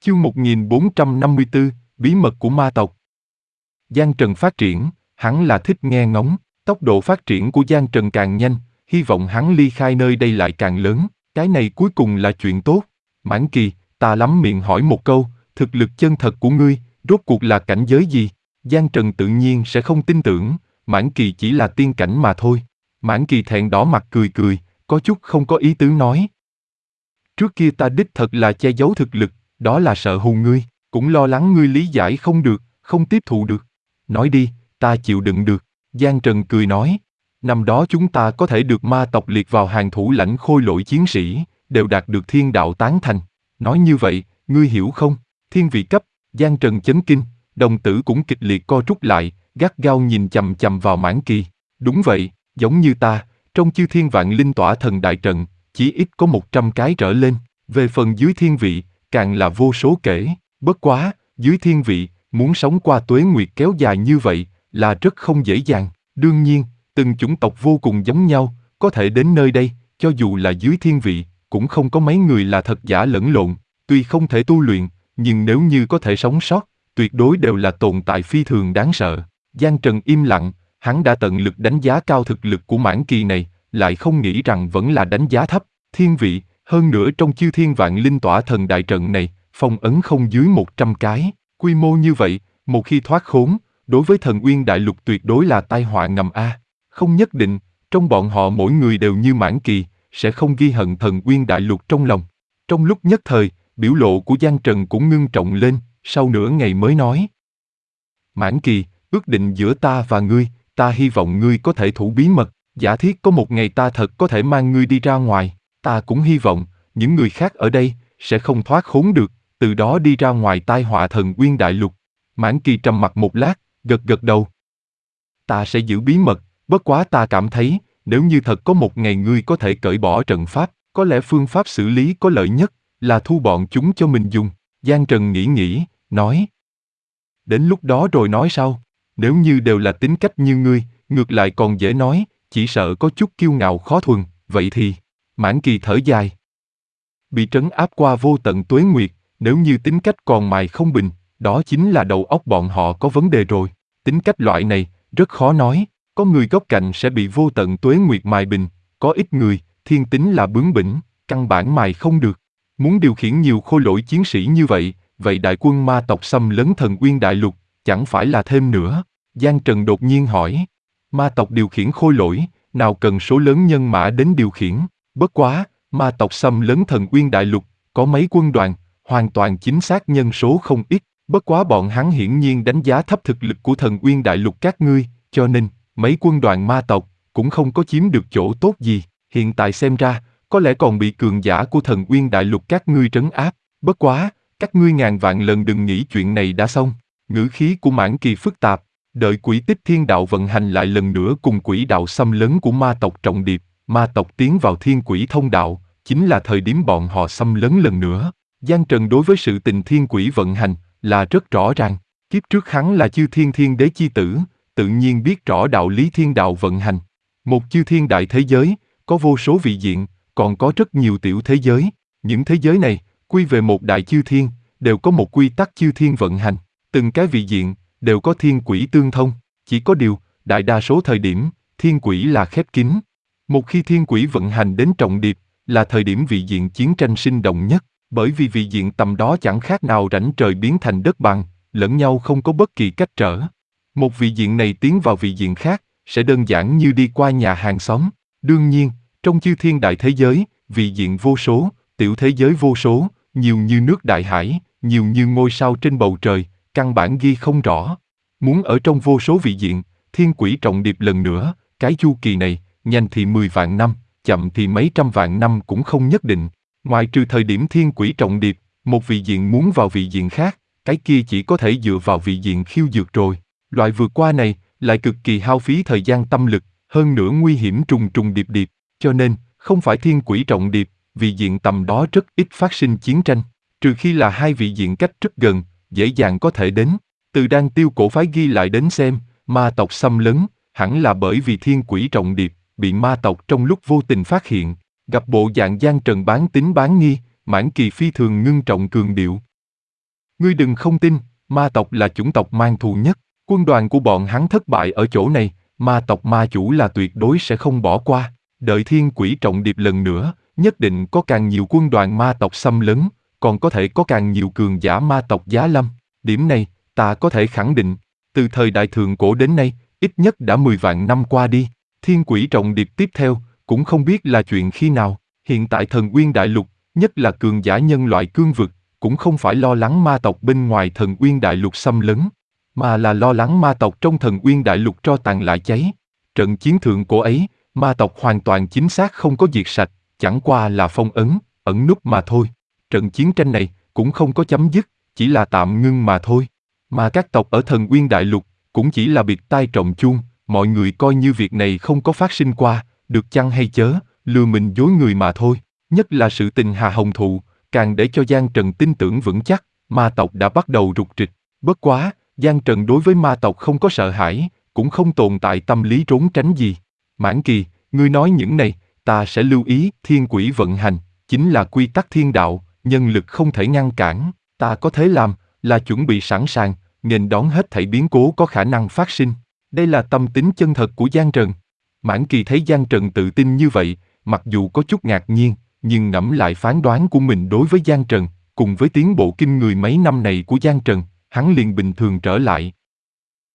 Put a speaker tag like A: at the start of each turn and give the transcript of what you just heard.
A: Chương 1454, Bí mật của ma tộc. Giang Trần phát triển, hắn là thích nghe ngóng, tốc độ phát triển của Giang Trần càng nhanh, hy vọng hắn ly khai nơi đây lại càng lớn, cái này cuối cùng là chuyện tốt. Mãn Kỳ, ta lắm miệng hỏi một câu, thực lực chân thật của ngươi, rốt cuộc là cảnh giới gì? Giang Trần tự nhiên sẽ không tin tưởng, Mãn Kỳ chỉ là tiên cảnh mà thôi. Mãn Kỳ thẹn đỏ mặt cười cười, có chút không có ý tứ nói. Trước kia ta đích thật là che giấu thực lực, đó là sợ hù ngươi, cũng lo lắng ngươi lý giải không được, không tiếp thụ được. Nói đi, ta chịu đựng được. Giang Trần cười nói, năm đó chúng ta có thể được ma tộc liệt vào hàng thủ lãnh khôi lỗi chiến sĩ, đều đạt được thiên đạo tán thành. Nói như vậy, ngươi hiểu không? Thiên vị cấp. Giang Trần chấn kinh, đồng tử cũng kịch liệt co rút lại, gắt gao nhìn chằm chằm vào Mãn Kỳ. Đúng vậy, giống như ta, trong chư thiên vạn linh tỏa thần đại trận, chỉ ít có 100 cái trở lên. Về phần dưới thiên vị, càng là vô số kể. Bất quá, dưới thiên vị, muốn sống qua tuế nguyệt kéo dài như vậy, là rất không dễ dàng. Đương nhiên, từng chủng tộc vô cùng giống nhau, có thể đến nơi đây, cho dù là dưới thiên vị, cũng không có mấy người là thật giả lẫn lộn. Tuy không thể tu luyện, nhưng nếu như có thể sống sót, tuyệt đối đều là tồn tại phi thường đáng sợ. Giang Trần im lặng, hắn đã tận lực đánh giá cao thực lực của Mãn Kỳ này, lại không nghĩ rằng vẫn là đánh giá thấp. Thiên vị, hơn nữa trong chư thiên vạn linh tỏa thần đại trận này, phong ấn không dưới 100 cái. Quy mô như vậy, một khi thoát khốn, đối với thần Uyên Đại Lục tuyệt đối là tai họa ngầm a. Không nhất định, trong bọn họ mỗi người đều như Mãn Kỳ, sẽ không ghi hận thần Uyên Đại Lục trong lòng. Trong lúc nhất thời, biểu lộ của Giang Trần cũng ngưng trọng lên, sau nửa ngày mới nói. Mãn Kỳ, ước định giữa ta và ngươi, ta hy vọng ngươi có thể thủ bí mật, giả thiết có một ngày ta thật có thể mang ngươi đi ra ngoài, ta cũng hy vọng, những người khác ở đây, sẽ không thoát khốn được, từ đó đi ra ngoài tai họa thần Uyên Đại Lục. Mãn Kỳ trầm mặc một lát, gật gật đầu. Ta sẽ giữ bí mật, bất quá ta cảm thấy, nếu như thật có một ngày ngươi có thể cởi bỏ trận pháp, có lẽ phương pháp xử lý có lợi nhất, là thu bọn chúng cho mình dùng. Giang Trần nghĩ, nói. Đến lúc đó rồi nói sau, nếu như đều là tính cách như ngươi, ngược lại còn dễ nói, chỉ sợ có chút kiêu ngạo khó thuần, vậy thì, Mãn Kỳ thở dài. Bị trấn áp qua vô tận tuế nguyệt, nếu như tính cách còn mài không bình, đó chính là đầu óc bọn họ có vấn đề rồi. Tính cách loại này, rất khó nói, có người góc cạnh sẽ bị vô tận tuế nguyệt mài bình, có ít người, thiên tính là bướng bỉnh, căn bản mài không được. Muốn điều khiển nhiều khôi lỗi chiến sĩ như vậy, vậy đại quân ma tộc xâm lấn thần Uyên Đại Lục, chẳng phải là thêm nữa. Giang Trần đột nhiên hỏi, ma tộc điều khiển khôi lỗi, nào cần số lớn nhân mã đến điều khiển, bất quá, ma tộc xâm lấn thần Uyên Đại Lục, có mấy quân đoàn, hoàn toàn chính xác nhân số không ít, bất quá bọn hắn hiển nhiên đánh giá thấp thực lực của thần Uyên Đại Lục các ngươi, cho nên, mấy quân đoàn ma tộc, cũng không có chiếm được chỗ tốt gì, hiện tại xem ra, có lẽ còn bị cường giả của thần Uyên Đại Lục các ngươi trấn áp, bất quá, các ngươi ngàn vạn lần đừng nghĩ chuyện này đã xong. Ngữ khí của Mãn Kỳ phức tạp, đợi quỷ tích thiên đạo vận hành lại lần nữa cùng quỷ đạo xâm lấn của ma tộc trọng điệp, ma tộc tiến vào thiên quỷ thông đạo, chính là thời điểm bọn họ xâm lấn lần nữa. Giang Trần đối với sự tình thiên quỷ vận hành, là rất rõ ràng, kiếp trước hắn là chư thiên thiên đế chi tử, tự nhiên biết rõ đạo lý thiên đạo vận hành. Một chư thiên đại thế giới, có vô số vị diện, còn có rất nhiều tiểu thế giới, những thế giới này, quy về một đại chư thiên, đều có một quy tắc chư thiên vận hành, từng cái vị diện, đều có thiên quỷ tương thông, chỉ có điều, đại đa số thời điểm, thiên quỷ là khép kín. Một khi thiên quỷ vận hành đến trọng điệp, là thời điểm vị diện chiến tranh sinh động nhất, bởi vì vị diện tầm đó chẳng khác nào rãnh trời biến thành đất bằng, lẫn nhau không có bất kỳ cách trở. Một vị diện này tiến vào vị diện khác, sẽ đơn giản như đi qua nhà hàng xóm. Đương nhiên, trong chư thiên đại thế giới, vị diện vô số, tiểu thế giới vô số, nhiều như nước đại hải, nhiều như ngôi sao trên bầu trời, căn bản ghi không rõ. Muốn ở trong vô số vị diện, thiên quỷ trọng điệp lần nữa, cái chu kỳ này, nhanh thì 10 vạn năm, chậm thì mấy trăm vạn năm cũng không nhất định. Ngoài trừ thời điểm thiên quỷ trọng điệp, một vị diện muốn vào vị diện khác, cái kia chỉ có thể dựa vào vị diện khiêu dược rồi. Loại vượt qua này, lại cực kỳ hao phí thời gian tâm lực, hơn nữa nguy hiểm trùng trùng điệp điệp, cho nên, không phải thiên quỷ trọng điệp, vị diện tầm đó rất ít phát sinh chiến tranh, trừ khi là hai vị diện cách rất gần, dễ dàng có thể đến. Từ Đan Tiêu cổ phái ghi lại đến xem, ma tộc xâm lấn, hẳn là bởi vì thiên quỷ trọng điệp, bị ma tộc trong lúc vô tình phát hiện, gặp bộ dạng Giang Trần bán tín bán nghi, Mãn Kỳ phi thường ngưng trọng cường điệu. Ngươi đừng không tin, ma tộc là chủng tộc mang thù nhất, quân đoàn của bọn hắn thất bại ở chỗ này, ma tộc ma chủ là tuyệt đối sẽ không bỏ qua, đợi thiên quỷ trọng điệp lần nữa, nhất định có càng nhiều quân đoàn ma tộc xâm lấn, còn có thể có càng nhiều cường giả ma tộc giá lâm, điểm này, ta có thể khẳng định, từ thời đại thượng cổ đến nay, ít nhất đã 10 vạn năm qua đi, thiên quỷ trọng điệp tiếp theo, cũng không biết là chuyện khi nào, hiện tại thần Uyên Đại Lục, nhất là cường giả nhân loại cương vực, cũng không phải lo lắng ma tộc bên ngoài thần Uyên Đại Lục xâm lấn, mà là lo lắng ma tộc trong thần Uyên Đại Lục tro tàn lại cháy. Trận chiến thượng cổ ấy, ma tộc hoàn toàn chính xác không có diệt sạch, chẳng qua là phong ấn, ẩn núp mà thôi. Trận chiến tranh này cũng không có chấm dứt, chỉ là tạm ngưng mà thôi. Mà các tộc ở thần Uyên Đại Lục cũng chỉ là biệt tai trọng chuông, mọi người coi như việc này không có phát sinh qua, được chăng hay chớ, lừa mình dối người mà thôi. Nhất là sự tình Hà Hồng Thụ, càng để cho Giang Trần tin tưởng vững chắc, ma tộc đã bắt đầu rục rịch. Bất quá, Giang Trần đối với ma tộc không có sợ hãi, cũng không tồn tại tâm lý trốn tránh gì. Mãn Kỳ, ngươi nói những này, ta sẽ lưu ý, thiên quỷ vận hành, chính là quy tắc thiên đạo, nhân lực không thể ngăn cản, ta có thể làm, là chuẩn bị sẵn sàng, nghênh đón hết thảy biến cố có khả năng phát sinh. Đây là tâm tính chân thật của Giang Trần. Mãn Kỳ thấy Giang Trần tự tin như vậy, mặc dù có chút ngạc nhiên, nhưng ngẫm lại phán đoán của mình đối với Giang Trần, cùng với tiến bộ kinh người mấy năm này của Giang Trần, hắn liền bình thường trở lại.